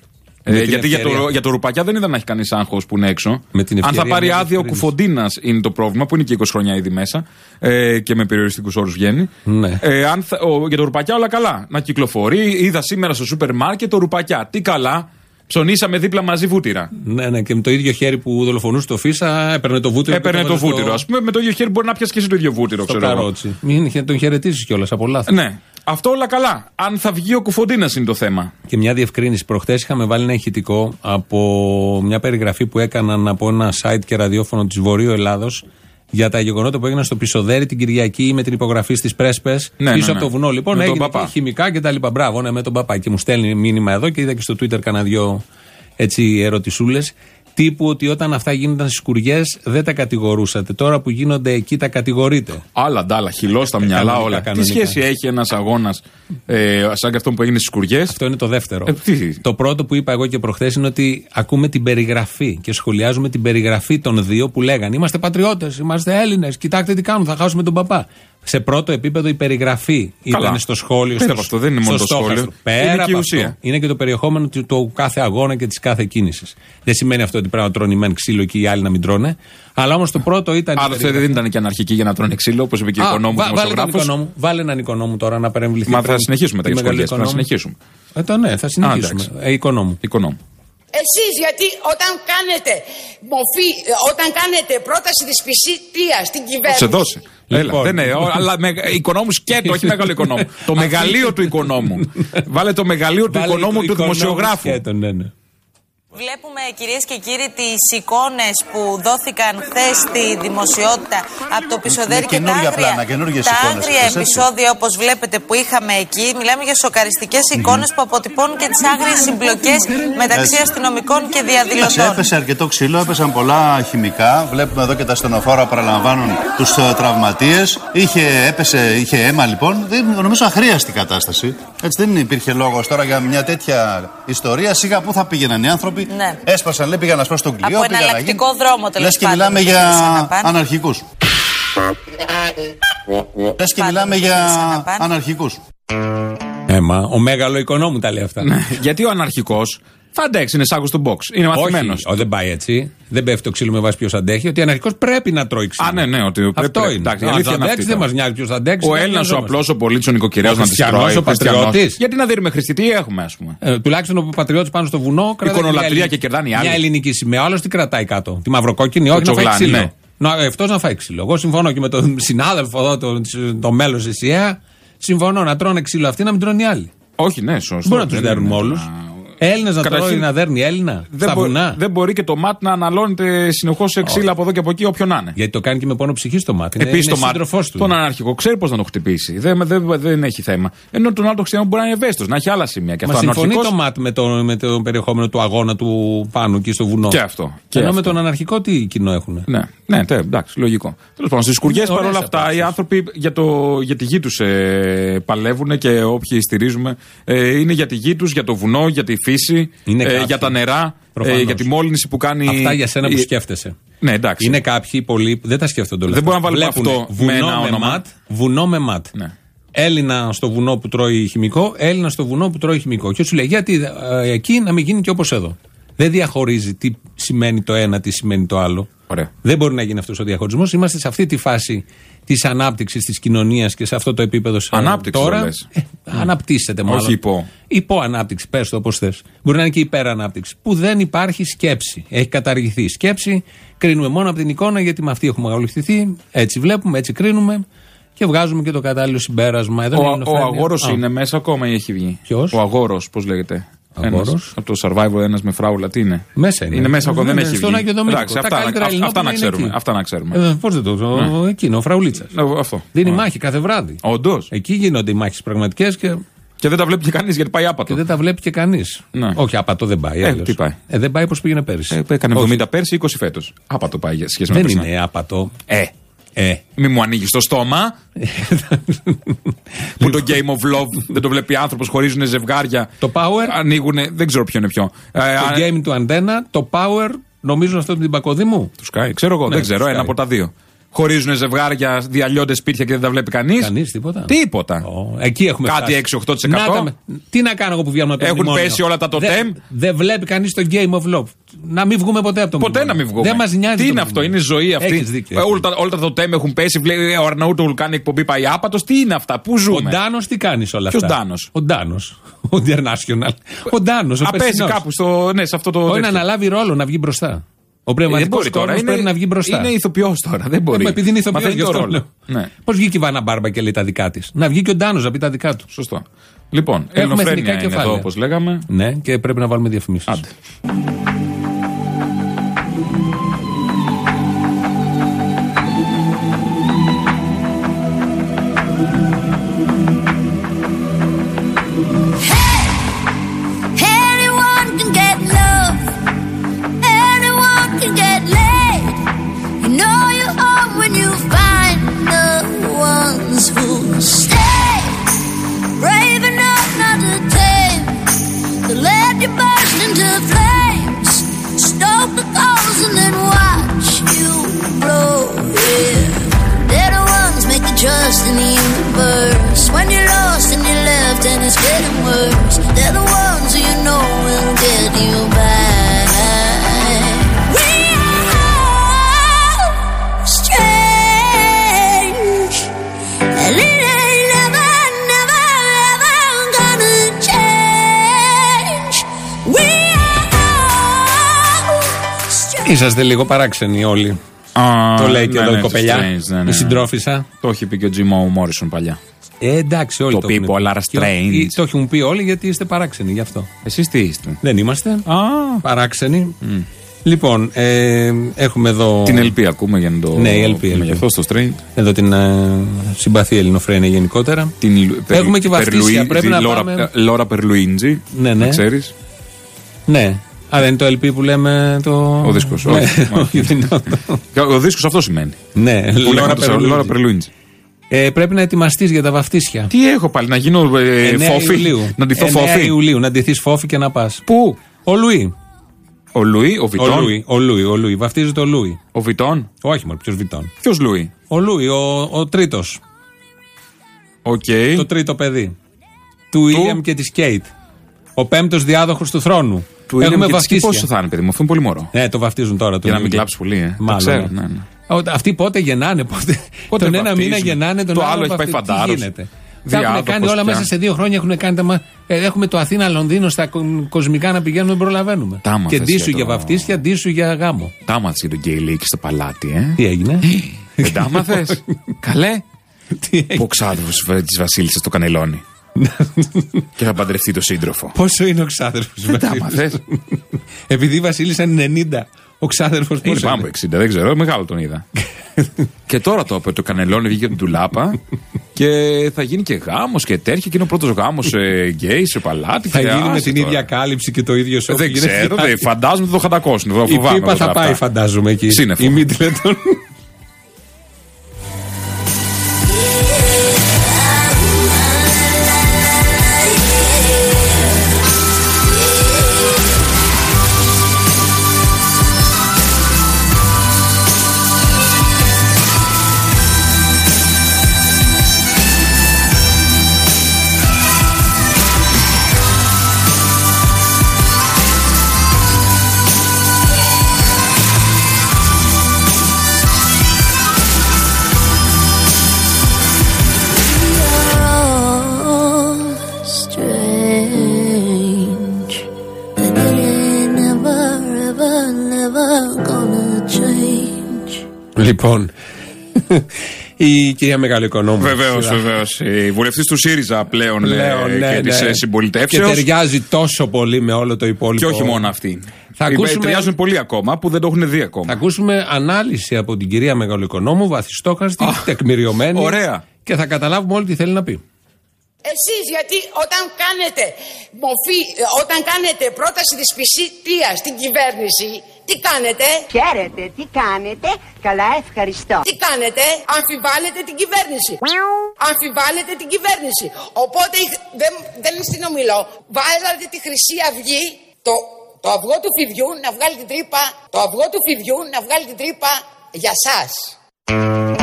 Ε, γιατί για το, για το Ρουπακιά δεν είδα να έχει κανείς άγχος που είναι έξω. Αν θα πάρει άδεια ο Κουφοντίνας είναι το πρόβλημα, που είναι και είκοσι χρόνια ήδη μέσα ε, και με περιοριστικούς όρους βγαίνει. Ναι. Ε, αν θα, ο, για το Ρουπακιά όλα καλά. Να κυκλοφορεί. Είδα σήμερα στο σούπερ μάρκετ το Ρουπακιά. Τι καλά. Ψωνίσαμε δίπλα μαζί βούτυρα. Ναι, ναι, και με το ίδιο χέρι που δολοφονούσε το Φίσα έπαιρνε το βούτυρο. Έπαιρνε το βούτυρο. Α πούμε, με το ίδιο χέρι μπορεί να πιάσει και εσύ το ίδιο βούτυρο, στο ξέρω καρότσι. Μην τον χαιρετήσει κιόλας από λάθος. Ναι. Αυτό όλα καλά. Αν θα βγει ο Κουφοντίνας είναι το θέμα. Και μια διευκρίνηση. Προχθές είχαμε βάλει ένα ηχητικό από μια περιγραφή που έκαναν από ένα site και ραδιόφωνο της Βορείου Ελλάδος για τα γεγονότα που έγιναν στο Πισοδέρι την Κυριακή με την υπογραφή στις πρέσπες ναι, πίσω ναι, ναι. από το βουνό. Λοιπόν, με έγινε και χημικά και τα λοιπά. Μπράβο, ναι, με τον παπά. Και μου στέλνει μήνυμα εδώ και είδα και στο Twitter κανένα δυο έτσι ερωτησούλες. Τύπου ότι όταν αυτά γίνονταν στις σκουριές δεν τα κατηγορούσατε. Τώρα που γίνονται εκεί τα κατηγορείτε. Άλλα ντάλα, χυλό στα μυαλά κανονικά, όλα. Κανονικά. Τι σχέση έχει ένας αγώνας ε, σαν και αυτό που έγινε στις σκουριές. Αυτό είναι το δεύτερο. Ε, το πρώτο που είπα εγώ και προχθές είναι ότι ακούμε την περιγραφή και σχολιάζουμε την περιγραφή των δύο που λέγανε είμαστε πατριώτες, είμαστε Έλληνες, κοιτάξτε τι κάνουν, θα χάσουμε τον παπά. Σε πρώτο επίπεδο η περιγραφή καλά. Ήταν στο σχόλιο. Πέρα από αυτό δεν είναι μόνο το σχόλιο. Πέρα είναι και η ουσία. Αυτό, είναι και το περιεχόμενο του, του κάθε αγώνα και της κάθε κίνησης. Δεν σημαίνει αυτό ότι πρέπει να τρώνε οι μεν ξύλο και οι άλλοι να μην τρώνε. Αλλά όμως το πρώτο ήταν. Άρα δεν ήταν και αναρχικοί για να τρώνε ξύλο, όπως είπε και ο οικονόμου δημοσιογράφος. Βάλε έναν οικονόμου τώρα να παρεμβληθεί. Μα θα συνεχίσουμε τα σχόλια. Θα συνεχίσουμε. Ε, το ναι, θα συνεχίσουμε. Ε, οικονόμου. Οικονόμου. Εσείς γιατί όταν κάνετε μορφή, όταν κάνετε πρόταση δυσπιστίας στην κυβέρνηση. Σε δώσει. Λοιπόν. Έλα, δεν είναι, αλλά με, οικονόμου σκέτο, όχι μεγάλο οικονόμου. Το μεγαλείο του οικονόμου. Βάλε το μεγαλείο του οικονόμου του δημοσιογράφου. Σκέτο, ναι, ναι. Βλέπουμε, κυρίες και κύριοι, τις εικόνες που δώθηκαν χθες στη δημοσιότητα από το Πισοδέρι και τα άγρια, τα άγρια επεισόδια, όπως βλέπετε, που είχαμε εκεί. Μιλάμε για σοκαριστικές εικόνες που αποτυπώνουν και τις άγριες συμπλοκές μεταξύ αστυνομικών και διαδηλωτών. Έπεσε αρκετό ξύλο, έπεσαν πολλά χημικά. Βλέπουμε εδώ και τα στενοφόρα παραλαμβάνουν τους τραυματίες. Είχε, έπεσε, είχε αίμα λοιπόν. Δεν, νομίζω αχρίαστη κατάσταση. Έτσι δεν υπήρχε λόγος τώρα για μια τέτοια ιστορία. Σίγα πού θα πήγαιναν οι άνθρωποι. Ναι. Έσπασαν, λέει, πήγαν να σπάσουν τον κλειό. Από εναλλακτικό δρόμο, τέλος λες και μιλάμε για αναρχικούς. Λες και μιλάμε για αναρχικούς. Έμα, ο μέγαλο οικονόμου τα λέει αυτά. Γιατί ο αναρχικός θα αντέξει, είναι σάκος του box. Είναι μαθημένος. Όχι, δεν πάει έτσι. Δεν πέφτει το ξύλο με βάση ποιος αντέχει. Ότι ο αναρχικός πρέπει να τρώει ξύλο. Α, ναι, ναι. Ότι αυτό πρέπει, είναι. Εντάξει, αν θα αντέξει, δεν μας νοιάζει ποιος θα αντέξει. Ο Έλληνας, ο απλός, ο πολίτης, ο νοικοκυρέας να τις τρώει. Ο πατριώτης. Γιατί να δίνουμε χρηστή, τι έχουμε, ας πούμε. Ε, τουλάχιστον ο πατριώτης πάνω στο βουνό κρατάει. Εικονολατρεία και κερδάνει άλλη. Μια ελληνική σημαία. Άλλο τι κρατάει κάτω. Τη μαυροκόκκινη, όχι να φάει ξύλο. Αυτό να φάει ξύλο. Εγώ συμφωνώ και με τον συνάδελφο εδώ, το, το μέλος της ΙΕΑ. Συμφωνώ να τρώνε ξύλο αυτοί, να μην τρώνε οι άλλοι. Όχι, ναι, σωστό. Μπορεί να τους δέρνουμε όλους. Έλληνες να τρώει, να δέρνει Έλληνα. Δεν, μπο, δεν μπορεί και το ΜΑΤ να αναλώνεται συνεχώς σε ξύλα από εδώ και από εκεί, όποιον να είναι. Γιατί το κάνει και με πόνο ψυχή το ΜΑΤ. Επίσης το ΜΑΤ, τον αναρχικό, ξέρει πώς να το χτυπήσει. Δεν, δεν, δεν έχει θέμα. Ενώ τον άλλο το χριστιανό μπορεί να είναι ευαίσθητος, να έχει άλλα σημεία. Και Μα αυτό συμφωνεί αναρχικός... το ΜΑΤ με το, με το περιεχόμενο του αγώνα του πάνω εκεί στο βουνό. Και αυτό. Και ενώ αυτό. με τον αναρχικό τι κοινό έχουν. Ναι, ναι, τε, εντάξει, λογικό. Τέλος πάντων, στις σκουριές παρόλα αυτά οι άνθρωποι για, το, για τη γη τους ε, παλεύουν και όποιοι στηρίζουμε ε, είναι για τη γη τους, για το βουνό, για τη φύση. Ε, για τα νερά, ε, για τη μόλυνση που κάνει. Αυτά για σένα που σκέφτεσαι. Ναι, εντάξει. Είναι κάποιοι πολλοί που δεν τα σκέφτονται όλα. Δεν μπορούμε να βάλουμε αυτό βουνό με ένα με όνομα. ματ, βουνό με ματ. Ναι. Έλληνα στο βουνό που τρώει χημικό, Έλληνα στο βουνό που τρώει χημικό. Και σου λέει γιατί ε, εκεί να μην γίνει και όπως εδώ. Δεν διαχωρίζει τι σημαίνει το ένα, τι σημαίνει το άλλο. Ωραία. Δεν μπορεί να γίνει αυτός ο διαχωρισμός. Είμαστε σε αυτή τη φάση της ανάπτυξης της κοινωνίας και σε αυτό το επίπεδο. Ανάπτυξη τώρα. λες. Ε, mm. Αναπτύσσεται μάλλον. Όχι υπό. Υπό-ανάπτυξη, πες το όπως θες. Μπορεί να είναι και υπερ-ανάπτυξη. Που δεν υπάρχει σκέψη. Έχει καταργηθεί η σκέψη. Κρίνουμε μόνο από την εικόνα γιατί με αυτή έχουμε αγοληφθηθεί. Έτσι βλέπουμε, έτσι κρίνουμε. Και βγάζουμε και το κατάλληλο συμπέρασμα. Εδώ ο ο Αγόρος είναι μέσα ακόμα ή έχει βγει? Ποιος? Ο Αγόρος, πώς λέγεται. Ένας, από το Survivor, ένας με φράουλα, τι είναι? Μέσα είναι. Είναι μέσα ακόμα, δεν έχει βγει. Εντάξει, αυτά, αυτά, αυτά να ξέρουμε. Αυτά να ξέρουμε. Ε, πώς δεν το. Ναι. Εκείνο, ο Φραουλίτσας. Ε, αυτό. Δίνει ε. μάχη κάθε βράδυ. Όντως. Εκεί γίνονται οι μάχες πραγματικές και. Και δεν τα βλέπει και κανείς γιατί πάει άπατο. Και δεν τα βλέπει και κανείς. Ναι. Όχι, άπατο δεν πάει. Ε, τι πάει. Ε, δεν πάει πώς πήγαινε πέρυσι. Ε, έκανε εβδομήντα πέρσι, είκοσι φέτος. Άπατο πάει σχέση με δεν είναι άπατο. Ε. Ε. Μη μου ανοίγει το στόμα. Που το Game of Love δεν το βλέπει άνθρωπος, χωρίζουν ζευγάρια. Το Power. Ανοίγουνε, δεν ξέρω ποιο είναι ποιο. Το ε, game του Αντένα, το Power, νομίζω αυτό με την Πακοδήμου. Του Sky, ξέρω εγώ, ναι, δεν ξέρω, ένα από τα δύο. χωρίζουν ζευγάρια, διαλυώνται σπίτια και δεν τα βλέπει κανείς. Κανείς, τίποτα. Τίποτα. Oh, εκεί έχουμε κάτι έξι οχτώ τοις εκατό. Να, τι να κάνω εγώ που βγαίνω από το Έχουν μνημόνιο. πέσει όλα τα τοτέμ. Δεν δε βλέπει κανείς το Game of Love. Να μην βγούμε ποτέ από το ποτέ μνημόνιο. Να μην βγούμε. Δεν μας νοιάζει. Τι είναι αυτό, είναι ζωή αυτή. Δίκιο, όλα, τα, όλα τα τοτέμ έχουν πέσει. Βλέπει, ο Αρναούτογλου κάνει εκπομπή, πάει άπατος. Τι είναι αυτά, πού ζούμε. Ο Ντάνος τι κάνει όλα Ποιος αυτά. Ντάνος? Ο Ντάνος. Ο International. Ο Ντάνος. Α, παίζει κάπου στο, ναι, σε αυτό το. Όχι να αναλάβει ρόλο, να βγει μπροστά. Ο πνευματικός κόσμος πρέπει να βγει μπροστά. Είναι ηθοποιός τώρα, δεν μπορεί. Ε, επειδή είναι ηθοποιός, γι' αυτό λέω. Ναι. Πώς βγήκε η Βάνα Μπάρμπα και λέει τα δικά της. Να βγει και ο Ντάνος να πει τα δικά του. Σωστό. Λοιπόν, ελληνοφρένεια είναι εδώ, όπως λέγαμε. Ναι, και πρέπει να βάλουμε διαφημίσεις. Άντε. Trust in the universe when you're lost and you're left and it's getting worse. They're the ones who you know will get you back. We are strange, and it ain't never, never, ever gonna change. We are strange. Είσαστε λίγο παράξενοι όλοι. Ah, το λέει και ναι, εδώ ναι, η κοπελιά, strange, ναι, ναι. Η συντρόφισσα. Το έχει πει και ο Τζιμ Μόρισον παλιά. Ε, εντάξει, όλοι το, το people are strange. Το έχουν πει όλοι γιατί είστε παράξενοι γι' αυτό. Εσείς τι είστε? Δεν είμαστε. Ah. Παράξενοι. Mm. Λοιπόν, ε, έχουμε εδώ. Την Ελ Πι ακούμε για να το. Ναι, η Ελ Πι. Γι' αυτό στο strange. Εδώ την ε, συμπαθή ελληνοφρένεια γενικότερα. Την, έχουμε και βαφτίσια. Πρέπει να Λόρα, πάμε. Λόρα Περλουίντζι. Ναι, ναι. Ξέρεις. Ναι. Α, δεν είναι το Ελ Πι που λέμε το. Ο δίσκος. Ναι, όχι, όχι. Ο δίσκος αυτό σημαίνει. Ναι, Λόρα Περλουίντζι. Ε, πρέπει να ετοιμαστείς για τα βαφτίσια. Τι έχω πάλι, να γίνω ε, φόφι. Να ντυθώ φόφι. εννέα Ιουλίου, να ντυθείς φόφι και να πας. Πού? Ο Λουί. Ο Λουί, ο Βιτόν. Ο Λουί, ο Λουί, ο Λουί. Βαφτίζεται ο Λουί. Ο Βιτόν. Όχι, μόνο, ποιος Βιτόν. Ποιος Λουί? Ο Λουί, ο, ο τρίτος. Οκ. Okay. Το τρίτο παιδί. Του Ιλιαμ και της Κέιτ. Ο πέμπτος διάδοχος του θρόνου. Του Έχουμε βαφτίσια. Πόσο θα είναι, παιδί μου, αυτό είναι πολύ μωρό. Ναι, το βαφτίζουν τώρα. Για να μην κλάψει πολύ, ε. Μάλλον. Ξέρω, ναι, ναι. Αυτοί πότε γεννάνε, πότε. πότε τον ένα μήνα γεννάνε, τον το άλλο, άλλο έχει πάει φαντάρος. Τα έχουν κάνει όλα μέσα σε δύο χρόνια. Έχουν κάνει τα, ε, έχουμε το Αθήνα-Λονδίνο στα κοσμικά να πηγαίνουμε, δεν προλαβαίνουμε. Και ντύσου για, το... για βαφτίσια, ντύσου για γάμο. Τα άμαθες για τον Γκέιλικ στο παλάτι, ε. Τι έγινε? Δεν τα άμαθες? Καλέ. Ο ξάδερφος της Βασίλισσας το κανελώνει. Και θα παντρευτεί το σύντροφο. Πόσο είναι ο ξάδερφος? Δεν τα άμαθες? Επειδή η Βασίλισσα είναι ενενήντα. Ο ξάδερφος πόσο είναι? Πάμε από εξήντα, δεν ξέρω, μεγάλο τον είδα. Και τώρα το είπε, το κανελόνι βγήκε την τουλάπα και θα γίνει και γάμος και τέτοια και είναι ο πρώτος γάμος ε, γκέι σε παλάτι. Θα γίνει με την τώρα. ίδια κάλυψη και το ίδιο σώμα. Δεν ξέρω, δε, φαντάζομαι ότι το χαντακώσουν. Η πίπα θα πάει, φαντάζομαι εκεί. Σύννεφο. Η Μίτλετον. Λοιπόν, η κυρία Μεγαλοοικονόμου. Βεβαίως, βεβαίως. Η βουλευτής του ΣΥΡΙΖΑ πλέον, πλέον ναι, και ναι. της συμπολιτεύσεως. Και ταιριάζει τόσο πολύ με όλο το υπόλοιπο. Και όχι μόνο αυτή. Θα ακούσουμε... Ταιριάζουν πολύ ακόμα που δεν το έχουν δει ακόμα. Θα ακούσουμε ανάλυση από την κυρία Μεγαλοοικονόμου, βαθιστόχαστη, τεκμηριωμένη. Ωραία. Και θα καταλάβουμε όλοι τι θέλει να πει. Εσείς γιατί όταν κάνετε μορφή, όταν κάνετε πρόταση δυσπιστίας στην κυβέρνηση, τι κάνετε? Χαίρετε, τι κάνετε? Καλά, ευχαριστώ. Τι κάνετε? Αμφιβάλλετε την κυβέρνηση. Αμφιβάλλετε την κυβέρνηση. Οπότε δεν, δεν συνομιλώ. Βάλατε τη Χρυσή Αυγή, το, το αυγό του φιδιού να βγάλει την τρύπα, το αυγό του φιδιού να βγάλει την τρύπα για σας.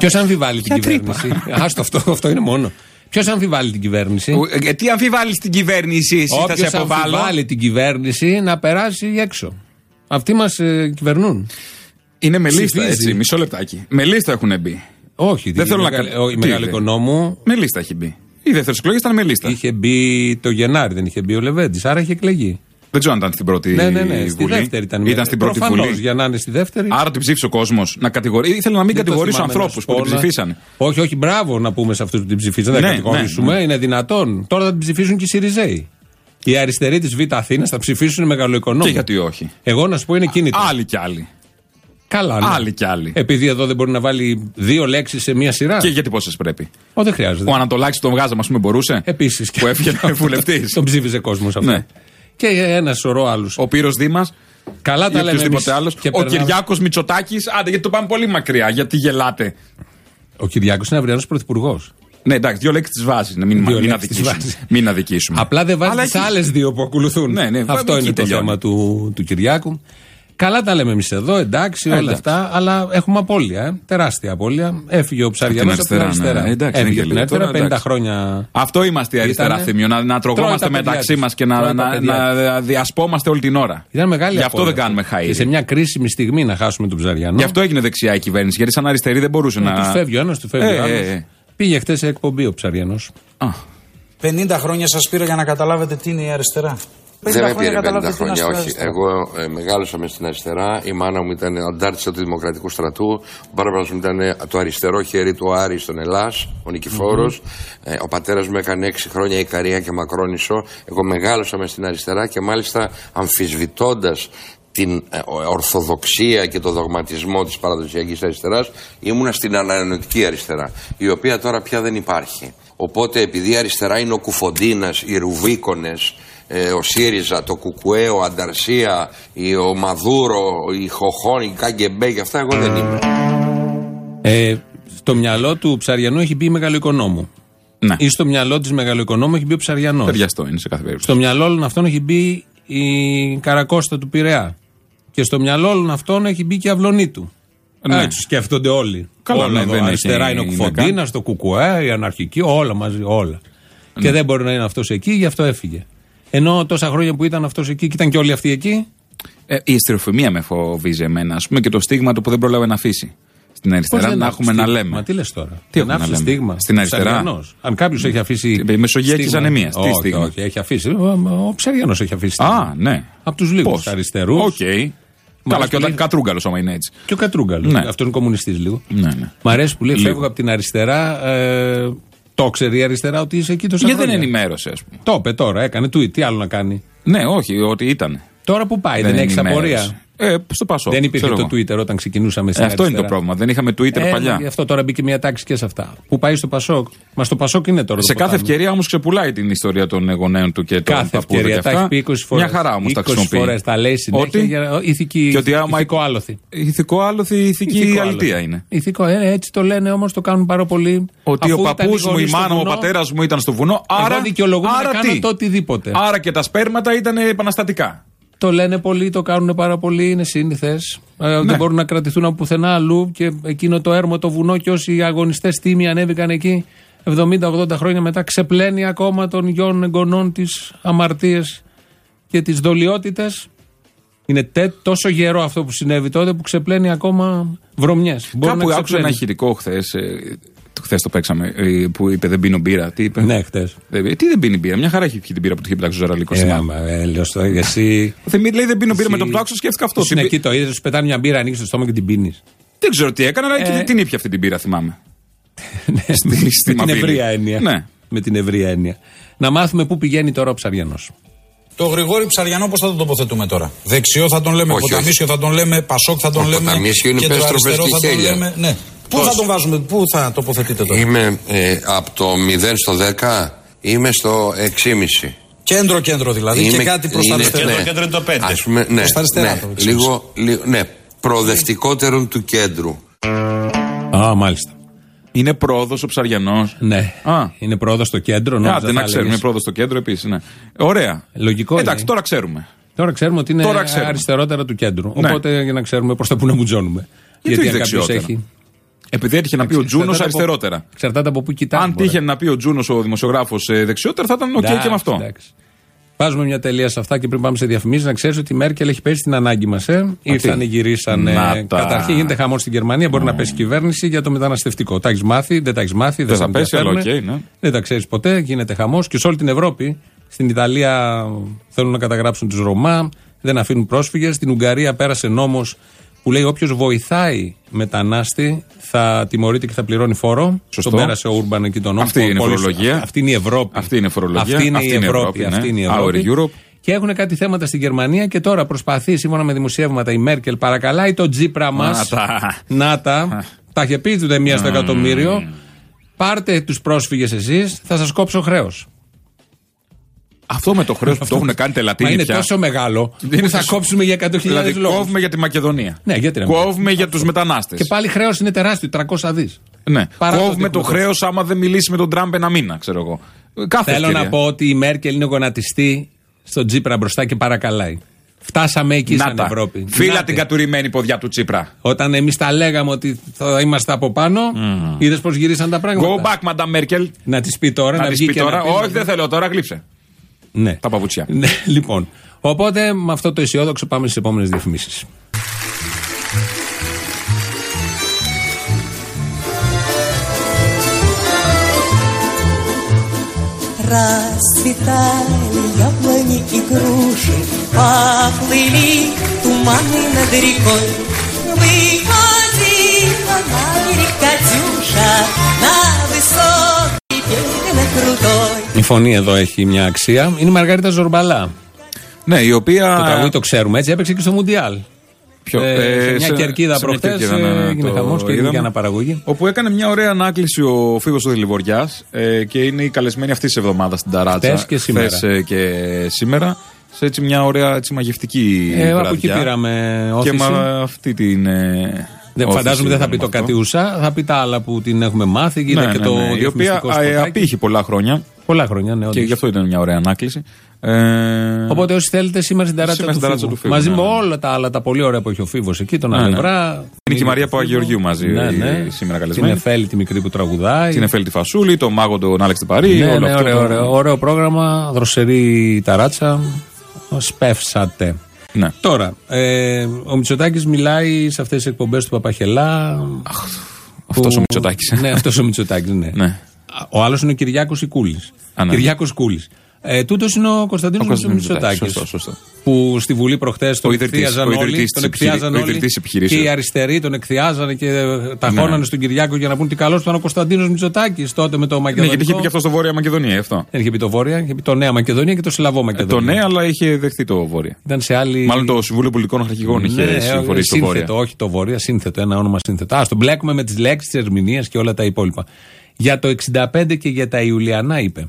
Ποιος αμφιβάλλει την κυβέρνηση? Άστο, αυτό, αυτό είναι μόνο. Ποιος αμφιβάλλει την κυβέρνηση? Ε, τι αμφιβάλλεις την κυβέρνηση, εσύ? Όποιος θα σε αποβάλω. αμφιβάλλει την κυβέρνηση να περάσει έξω. Αυτοί μας ε, κυβερνούν. Είναι με λίστα, έτσι, μισό λεπτάκι. Με λίστα έχουν μπει. Όχι, δεν θέλω μεγα... να. Ο μεγάλο οικονόμου. Με λίστα έχει μπει. Οι δεύτερες εκλογές ήταν με λίστα. Είχε μπει το Γενάρη, δεν είχε μπει ο Λεβέντης, άρα είχε εκλεγεί. Δεν ξέρω αν ήταν στην πρώτη ναι, ναι, ναι, βουλή. Στη δεύτερη ήταν. Ήταν στην πρώτη Προφανώς, βουλή. Για να είναι στη δεύτερη. Άρα την ψήφισε ο κόσμος να κατηγορεί. Ήθελα να μην κατηγορήσω ανθρώπους που την ψηφίσανε. Όχι, όχι, μπράβο να πούμε σε αυτούς που την ψηφίσαν. Δεν ναι, κατηγορήσουμε, ναι, ναι. Είναι δυνατόν. Τώρα θα την ψηφίσουν και οι Σιριζέοι. Οι αριστεροί της Β' Αθήνας θα ψηφίσουν μεγαλοοικονόμου. Και γιατί όχι? Εγώ να σου πω είναι κίνητο. Άλλοι κι άλλοι. Καλά, ναι. Άλλοι κι άλλοι. Επειδή εδώ δεν μπορεί να βάλει δύο λέξεις σε μία σειρά. Και γιατί πόσες πρέπει? Ω, δεν χρειάζεται. Ο Ανατολάκης τον βγάζαμε, ας πούμε, μπορούσε. Επίσης. Που έφυγε βουλευτής. Τον ψήφιζε κόσμος αυτό. Ναι. Και ένα σωρό άλλους. Ο Πύρος Δήμας. Καλά τα λέμε εμείς. Ο Κυριάκος Μητσοτάκης. Άντε, γιατί το πάμε πολύ μακριά. Γιατί γελάτε? Ο Κυριάκος είναι αυριανός πρωθυπουργός. Ναι, εντάξει, δύο λέξεις τις βάζεις. Μην, μην, αδικήσουμε. μην αδικήσουμε. Απλά δεν βάζει τις έχει... άλλες δύο που ακολουθούν. Ναι, ναι, αυτό είναι το θέμα του, του Κυριάκου. Καλά τα λέμε εμείς εδώ, εντάξει, όλα εντάξει. αυτά, αλλά έχουμε απώλεια, ε, τεράστια απώλεια. Έφυγε ο Ψαριανός από την αριστερά. Ναι, εντάξει, έφυγε από την αριστερά, πενήντα χρόνια. Αυτό είμαστε η αριστερά, Θήμιο, να, να τρογόμαστε μεταξύ μας και να, να, να διασπόμαστε όλη την ώρα. Ήταν μεγάλη Γι' αυτό απώλεια. δεν κάνουμε χαΐρι. Και σε μια κρίσιμη στιγμή να χάσουμε τον Ψαριανό. Γι' αυτό έγινε δεξιά η κυβέρνηση, γιατί σαν αριστερή δεν μπορούσε να. Του φεύγει ο ένας, του φεύγει ο άλλος. Πήγε χτες σε εκπομπή ο Ψαριανός. πενήντα χρόνια σας πήρα για να καταλάβετε τι είναι η αριστερά. Δεν με πήρε πενήντα χρόνια, όχι. Εγώ ε, μεγάλωσα μες στην αριστερά. Η μάνα μου ήταν αντάρτησα του Δημοκρατικού Στρατού. Ο μπάρμπαρας μου ήταν το αριστερό χέρι του Άρη στον Ελλάς, ο Νικηφόρος. Mm-hmm. Ε, ο πατέρας μου έκανε έξι χρόνια Ικαρία και Μακρόνισσο. Εγώ μεγάλωσα μες στην αριστερά και μάλιστα αμφισβητώντας την ε, ορθοδοξία και το δογματισμό της παραδοσιακής αριστεράς, ήμουνα στην ανανεωτική αριστερά, η οποία τώρα πια δεν υπάρχει. Οπότε επειδή η αριστερά είναι ο Κουφοντίνας, οι Ρουβίκονες, Ε, ο ΣΥΡΙΖΑ, το Κουκουέ, ο Ανταρσία, ο Μαδούρο, η Χοχόν, η Καγκεμπέ και αυτά, εγώ δεν είμαι. Ε, στο μυαλό του Ψαριανού έχει μπει η μεγαλοοικονόμου. Ναι. Ή στο μυαλό της μεγαλοοικονόμου έχει μπει ο Ψαριανός. Ταιριαστό είναι σε κάθε περίπτωση. Στο μυαλό όλων αυτών έχει μπει η Καρακώστα του Πειραιά. Και στο μυαλό όλων αυτών έχει μπει και η Αυλωνή του. Ναι. Έτσι σκέφτονται όλοι. Καλά, όλα ναι, εδώ. Αριστερά είναι ο Κουφοντίνας, το Κουκουέ, η Αναρχική, όλα μαζί, όλα. Ναι. Και δεν μπορεί να είναι αυτός εκεί, γι' αυτό έφυγε. Ενώ τόσα χρόνια που ήταν αυτός εκεί και ήταν και όλοι αυτοί εκεί. Ε, η εστεροφημία με φοβίζει εμένα, ας πούμε, και το στίγμα του που δεν πρόλαβε να αφήσει. Στην αριστερά να έχουμε να λέμε. Μα τι λες τώρα? Τι έχουμε να λέμε? Στίγμα. Στην αριστερά. Ψαριανός. Αν κάποιος έχει αφήσει. Μεσογειακής ανεμίας. Τι στίγμα? Όχι, έχει αφήσει. Ο Ψαριανός έχει αφήσει. Α, ναι. Από τους λίγους αριστερούς. Οκ. Okay. Καλά, και ο Κατρούγκαλος άμα είναι έτσι. Και ο Κατρούγκαλος. Ναι. Αυτό είναι κομμουνιστής λίγο. Ναι, ναι. Μ' αρέσει που λέει φεύγω από την αριστερά. Ε, το ξέρει η αριστερά ότι είσαι εκεί τόσο χρόνια. Γιατί δεν ενημέρωσε, ας πούμε. Το είπε τώρα, έκανε tweet. Τι άλλο να κάνει? Ναι, όχι, ότι ήταν. Τώρα που πάει, δεν, δεν έχει απορία. Ε, στο Πασόκ. Δεν υπήρχε το Twitter όταν ξεκινούσαμε στην ε, Αυτό είναι το πρόβλημα. Δεν είχαμε Twitter ε, παλιά. Γι' αυτό τώρα μπήκε μια τάξη και σε αυτά. Που πάει στο Πασόκ. Μα στο Πασόκ είναι τώρα. Σε κάθε ποτάμι. Ευκαιρία όμως ξεπουλάει την ιστορία των γονέων του και των κάθε ευκαιρία. Τα έχει πει είκοσι φορές. Μια χαρά όμως τα χρησιμοποιεί. είκοσι φορές τα λέει συνέχεια ότι... για ηθική, και ότι άμα... ηθικό άλοθη. Ηθικό άλοθη, ηθική αλητεία είναι. Ηθικό, ε, έτσι το λένε όμως, το κάνουν πάρα πολύ. Ότι ο παππούς μου, η μάνα μου, ο πατέρας μου ήταν στο βουνό. Άρα δικαιολογούν να κάνουν το οτιδήποτε. Άρα και τα σπέρματα ήταν επαναστατικά. Το λένε πολύ, το κάνουν πάρα πολύ, είναι σύνηθες. Ε, ναι. Δεν μπορούν να κρατηθούν από πουθενά αλλού και εκείνο το έρμο, το βουνό και όσοι αγωνιστές τίμοι ανέβηκαν εκεί εβδομήντα ογδόντα χρόνια μετά ξεπλένει ακόμα των γιών εγγονών τις αμαρτίες και τις δολιότητες. Είναι τε, τόσο γερό αυτό που συνέβη τότε που ξεπλένει ακόμα βρωμιές. Κάπου άκουσα ένα ηχητικό χθες. Ε, Χθες το παίξαμε που είπε δεν πίνω μπύρα. Τι είπε? Ναι, χθες. Τι δεν πίνει μπύρα? Μια χαρά έχει πιει την μπύρα που του είχε πετάξει ο Ζαραλίκος. Ε, άμα, ε, λέω στο, εσύ. Λέει δεν πίνω μπύρα με το πλάξο, σκέφτηκα αυτό. Είναι εκεί το είδε, σου πετάνε μια μπύρα, ανοίξει το στόμα και την πίνει. Δεν ξέρω τι έκανα, αλλά την ήπια αυτή την μπύρα, θυμάμαι. Με την ευρεία έννοια. Με την ευρεία έννοια. Να μάθουμε πού πηγαίνει τώρα ο Ψαριανός. Το Γρηγόρη Ψαριανό πώς θα τον τοποθετούμε τώρα? Δεξιό θα τον λέμε, Ποταμίσιο θα τον λέμε, Πασόκ θα τον λέμε, κεντροαριστερό θα τον λέμε. Ναι. Πού θα τον βάζουμε, πού θα τοποθετείτε τώρα? Είμαι ε, από το μηδέν στο δέκα, είμαι στο έξι κόμμα πέντε. Κέντρο κέντρο δηλαδή. Είμαι, και κάτι προς τα αριστερά. Ναι, κέντρο είναι το πέντε. Ας πούμε, ναι, ναι, το λίγο, λίγο, ναι, προοδευτικότερο του κέντρου. Α, μάλιστα. Είναι πρόοδος ο Ψαριανός. Ναι. Α. Είναι πρόοδος στο κέντρο. Ναι, δεν ξέρουμε. Είναι πρόοδος στο κέντρο επίσης. Ναι. Ωραία. Λογικό. Εντάξει, είναι. Τώρα ξέρουμε. Τώρα ξέρουμε ότι είναι αριστερότερα του κέντρου. Ναι. Οπότε για να ξέρουμε προς τα που να μπουτζώνουμε. Γιατί, Γιατί αν κάποιος έχει. Επειδή έτυχε να πει ο Τζούνος αριστερότερα. Εξαρτάται από πού κοιτάμε. Αν τύχε να πει ο Τζούνος, ο δημοσιογράφος, δεξιότερα, θα ήταν οκ okay και με αυτό. Εντάξει. Βάζουμε μια τελεία σε αυτά και πριν πάμε σε διαφημίσεις, να ξέρεις ότι η Μέρκελ έχει πέσει την ανάγκη μας. Ε. Ήρθανε, γυρίσανε. Καταρχήν γίνεται χαμός στην Γερμανία. Μπορεί mm. να πέσει κυβέρνηση για το μεταναστευτικό. Τα έχεις μάθει, δεν τα έχεις μάθει, δεν, δεν θα πέσει, αλλά okay, ναι. Δεν τα ξέρεις ποτέ. Γίνεται χαμός και σε όλη την Ευρώπη. Στην Ιταλία θέλουν να καταγράψουν τους Ρωμά, δεν αφήνουν πρόσφυγες. Στην Ουγγαρία πέρασε νόμος που λέει όποιος βοηθάει μετανάστη θα τιμωρείται και θα πληρώνει φόρο. Σωστό. Τον πέρασε ο Ούρμπαν εκεί τον νόμο. Αυτή είναι η φορολογία. Αυτή είναι η Ευρώπη. Αυτή είναι η φορολογία. Αυτή είναι η Ευρώπη. Ναι. Αυτή είναι η Ευρώπη. Και έχουν κάτι θέματα στην Γερμανία και τώρα προσπαθεί, σύμφωνα με δημοσιεύματα, η Μέρκελ παρακαλάει τον Τσίπρα μας. Να τα. Τα είχε πει του μία στο εκατομμύριο. Πάρτε τους πρόσφυγες εσείς, θα σας κόψω χρέος. Αυτό με το χρέος που το έχουν κάνει τελατήρι. Είναι πια. Τόσο μεγάλο που θα κόψουμε για εκατό χιλιάδες δηλαδή, λόγους. Κόβουμε για τη Μακεδονία. Ναι, γιατί να κόβουμε για τους μετανάστες. Και πάλι χρέος είναι τεράστιο, τριακόσια δις. Ναι. Κόβουμε το χρέος άμα δεν μιλήσει με τον Τραμπ ένα μήνα, ξέρω εγώ. Κάθε Θέλω ευκαιρία. Να πω ότι η Μέρκελ είναι γονατιστή στον Τσίπρα μπροστά και παρακαλάει. Φτάσαμε εκεί σαν Ευρώπη. Φύλλα την κατουρημένη ποδιά του Τσίπρα. Όταν εμείς τα λέγαμε ότι θα είμαστε από πάνω, mm. είδες πως γυρίσαν τα πράγματα. Go back, Madame Merkel. Να της πει τώρα, να, να της βγει πει και τώρα. να πει, όχι, δεν θέλω τώρα, γλύψε. Ναι. Τα παπουτσιά. Ναι, λοιπόν. Οπότε με αυτό το αισιόδοξο πάμε στις επόμενες διαφημίσεις. Расцветали яблони и груши, поплыли туманы над рекой. Выходила на берег Катюша, на высокий берег на крутой. Η φωνή εδώ έχει μια αξία. Είναι η Μαργαρίτα Ζορμπαλά. Ναι, η οποία. Το τραγούδι το ξέρουμε έτσι, έπαιξε και στο Μουντιάλ. Ποιο, ε, σε μια σε, κερκίδα προχτές έγινε χαμός και έγινε και αναπαραγωγή. Όπου έκανε μια ωραία ανάκληση ο Φίβος ο Δελιβοριάς ε, και είναι η καλεσμένη αυτή τη εβδομάδα στην Ταράτσα. Χθες και σήμερα. Χθες, ε, και σήμερα. Σε έτσι μια ωραία έτσι, μαγευτική ε, βραδιά. Από εκεί πήραμε όθηση. Και με αυτή την. Ε, δεν φαντάζομαι δεν θα πει το Κατιούσα, θα πει τα άλλα που την έχουμε μάθει. Ναι, ναι, και το ναι, η οποία απήχε πολλά χρόνια. Πολλά χρόνια, ναι. Και γι' αυτό ήταν μια ωραία ανάκληση. Ε... Οπότε όσοι θέλετε σήμερα στην Ταράτσα του, του, του Φίβου. Μαζί ναι, με όλα τα άλλα τα πολύ ωραία που έχει ο Φίβος εκεί, τον ναι, Αλευρά. Ναι. Είναι και η Μαρία Παπαγεωργίου μαζί ναι, ναι. σήμερα καλεσμένη. Την Εφέλη τη μικρή που τραγουδάει. Την Εφέλη τη Φασούλη, τον Μάγο τον Άλεξ Τιπαρή. Ναι, ναι, ναι, ωραίο, ωραίο, ωραίο πρόγραμμα, δροσερή Ταράτσα. Σπεύσατε. Ναι. Τώρα, ε, ο Μητσοτάκης μιλάει σε αυτές τις εκπομπές του Παπαχελά. Αχ, αυτός ο Μητσοτάκης. Ναι, αυτός ο Μητσοτάκης, ναι. ναι. Ο άλλος είναι ο Κυριάκος Ικούλης. Α, ναι. Κυριάκος Κούλης. Ε, τούτος είναι ο Κωνσταντίνος Μητσοτάκης. Σωστό, σωστό. Που στη Βουλή προχθές τον εκθιάζαν όλοι. Τον εκθιάζαν όλοι. Και οι αριστεροί τον εκθιάζανε και ταχώνανε ναι. στον Κυριάκο για να πούν τι καλός ήταν ο Κωνσταντίνος Μητσοτάκης τότε με το Μακεδονικό. Ναι, γιατί είχε πει και αυτό στο Βόρεια Μακεδονία. Αυτό. Δεν είχε πει το Βόρεια, είχε πει το Νέα Μακεδονία και το Σλαβό Μακεδονία. Ε, το Νέα, αλλά είχε δεχτεί το Βόρεια. Ήταν σε άλλη... Μάλλον το Συμβούλιο Πολιτικών Αρχηγών ναι, είχε συμφωνήσει το Βόρεια. Όχι το Βόρεια, σύνθετο, ένα όνομα σύνθετο. Α, τον μπλέκουμε με τις λέξεις της ερμηνείας και όλα τα υπόλοιπα. Για το εξήντα πέντε και για τα Ιουλιανά είπε.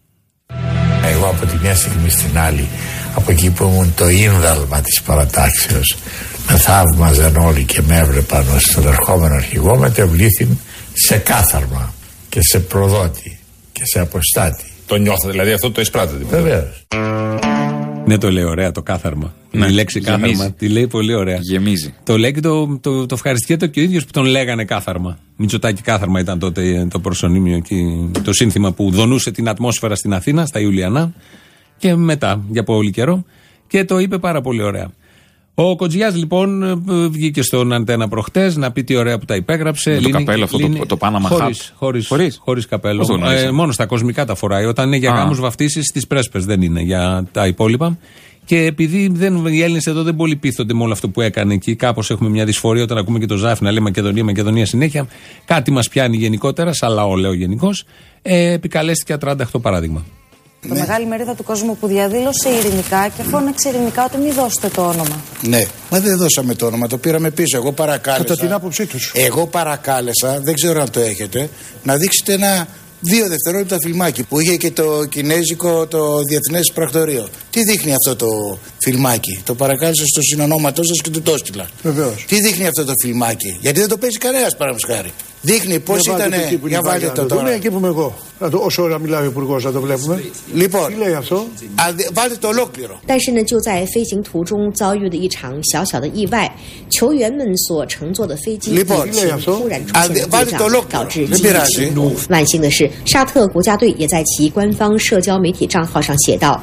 Εγώ από τη μια στιγμή στην άλλη, από εκεί που ήμουν το ίνδαλμα της παρατάξεως, με θαύμαζαν όλοι και με έβλεπαν ως τον ερχόμενο αρχηγό, μετεβλήθην σε κάθαρμα και σε προδότη και σε αποστάτη. Το νιώθω δηλαδή, αυτό το εισπράττω. Βεβαίως. Ναι, το λέει ωραία το κάθαρμα. Ναι, η λέξη γεμίζει. Κάθαρμα τη λέει πολύ ωραία. Γεμίζει. Το λέει και το, το, το ευχαριστιέται και ο ίδιος που τον λέγανε κάθαρμα. Μητσοτάκη κάθαρμα ήταν τότε το προσωνύμιο και το σύνθημα που δονούσε την ατμόσφαιρα στην Αθήνα, στα Ιουλιανά. Και μετά, για πολύ καιρό. Και το είπε πάρα πολύ ωραία. Ο Κοτζιάς λοιπόν βγήκε στον Αντένα προχτές να πει τι ωραία που τα υπέγραψε. Με το Λίνη, καπέλο αυτό Λίνη, το, το Panama Hat. Χωρίς, χωρίς, χωρίς? χωρίς καπέλο. Ε, μόνο στα κοσμικά τα φοράει. Όταν είναι για γάμους βαφτίσεις στις πρέσπες δεν είναι για τα υπόλοιπα. Και επειδή δεν, οι Έλληνες εδώ δεν πολύ πείθονται με όλο αυτό που έκανε εκεί, κάπως έχουμε μια δυσφορία όταν ακούμε και το Ζάφ να λέει Μακεδονία, Μακεδονία συνέχεια. Κάτι μας πιάνει γενικότερα, σαν λαό λέω γενικώς. Ε, επικαλέστηκε ατράνταχτο παράδειγμα. Το ναι. μεγάλη μερίδα του κόσμου που διαδήλωσε ειρηνικά και φώναξε ειρηνικά ότι μην δώσετε το όνομα. Ναι, μα δεν δώσαμε το όνομα, το πήραμε πίσω. Εγώ παρακάλεσα. Κατά την άποψή τους. Εγώ παρακάλεσα, δεν ξέρω αν το έχετε, να δείξετε ένα δύο δευτερόλεπτα φιλμάκι που είχε και το κινέζικο, το διεθνές πρακτορείο. Τι δείχνει αυτό το φιλμάκι? Το παρακάλεσα στο συνονόματό σας και του το έστειλα. Βεβαίως. Τι δείχνει αυτό το φιλμάκι? Γιατί δεν το παίζει κανένας, παραδείγματος χάρη. Δείχνει πώς ήταν. Για βάλτε το τώρα. Είναι εκεί που είμαι εγώ. Όσο ώρα μιλάει ο Υπουργός, να το βλέπουμε. Λοιπόν, τι λέει αυτό? Βάλτε το ολόκληρο. 但是呢，就在飞行途中遭遇了一场小小的意外，球员们所乘坐的飞机引擎突然出现了故障，导致机体起怒。万幸的是，沙特国家队也在其官方社交媒体账号上写道。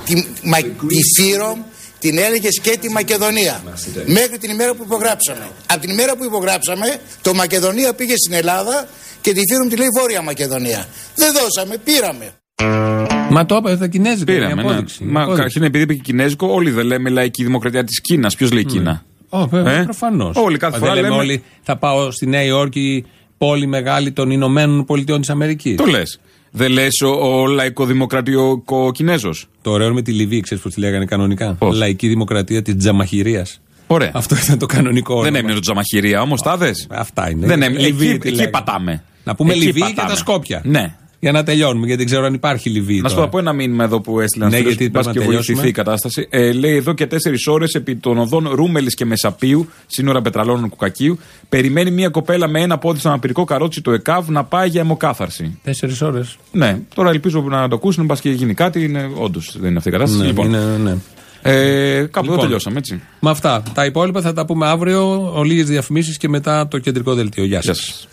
Την έλεγες και τη Μακεδονία. Μέχρι την ημέρα που υπογράψαμε. Από την ημέρα που υπογράψαμε, το Μακεδονία πήγε στην Ελλάδα και τη Φύρομ τη λέει Βόρεια Μακεδονία. Δεν δώσαμε, πήραμε. Μα το έπαθε τα Κινέζικα. Πήραμε, ναι. Μα καταρχήν επειδή είπε και Κινέζικο, όλοι δεν λέμε λαϊκή δημοκρατία της Κίνας. Ποιος λέει Κίνα? Oh, ε? Προφανώς. Όλοι κάθε φορά λέμε. Όλοι, θα πάω στη Νέα Υόρκη, πόλη μεγάλη των Ηνωμένων Πολιτειών της Αμερικής. Το λες. Δεν λες ο, ο λαϊκοδημοκρατικό Κινέζος. Το ωραίο με τη Λιβύη, ξέρεις πώς τη λέγανε κανονικά? Πώς? Λαϊκή δημοκρατία της Τζαμαχηρίας. Ωραία. Αυτό ήταν το κανονικό όνομα. Δεν έμεινε το Τζαμαχηρία όμως, τα δες. Αυτά είναι. Δεν έμεινε. Εκεί, εκεί πατάμε. Να πούμε εκεί Λιβύη πατάμε. Και τα Σκόπια. Ναι. Για να τελειώνουμε, γιατί δεν ξέρω αν υπάρχει Λιβύη. Να σου πω ένα μήνυμα εδώ που έστειλαν. Ναι, γιατί πας και βοηθηθεί η κατάσταση. Ε, λέει εδώ και τέσσερις ώρες επί των οδών Ρούμελης και Μεσαπίου, σύνορα Πετραλώνων Κουκακίου, περιμένει μια κοπέλα με ένα πόδι στο αναπηρικό καρότσι του ΕΚΑΒ να πάει για αιμοκάθαρση. Τέσσερις ώρες. Ναι, τώρα ελπίζω να το ακούσουν, πας και γίνει κάτι. Όντως δεν είναι αυτή η κατάσταση. Ναι, λοιπόν. ναι, ναι. Ε, κάπου λοιπόν, εδώ τελειώσαμε, έτσι. Με αυτά. Τα υπόλοιπα θα τα πούμε αύριο, ολίγες διαφημίσεις και μετά το κεντρικό δελτίο. Γεια σας.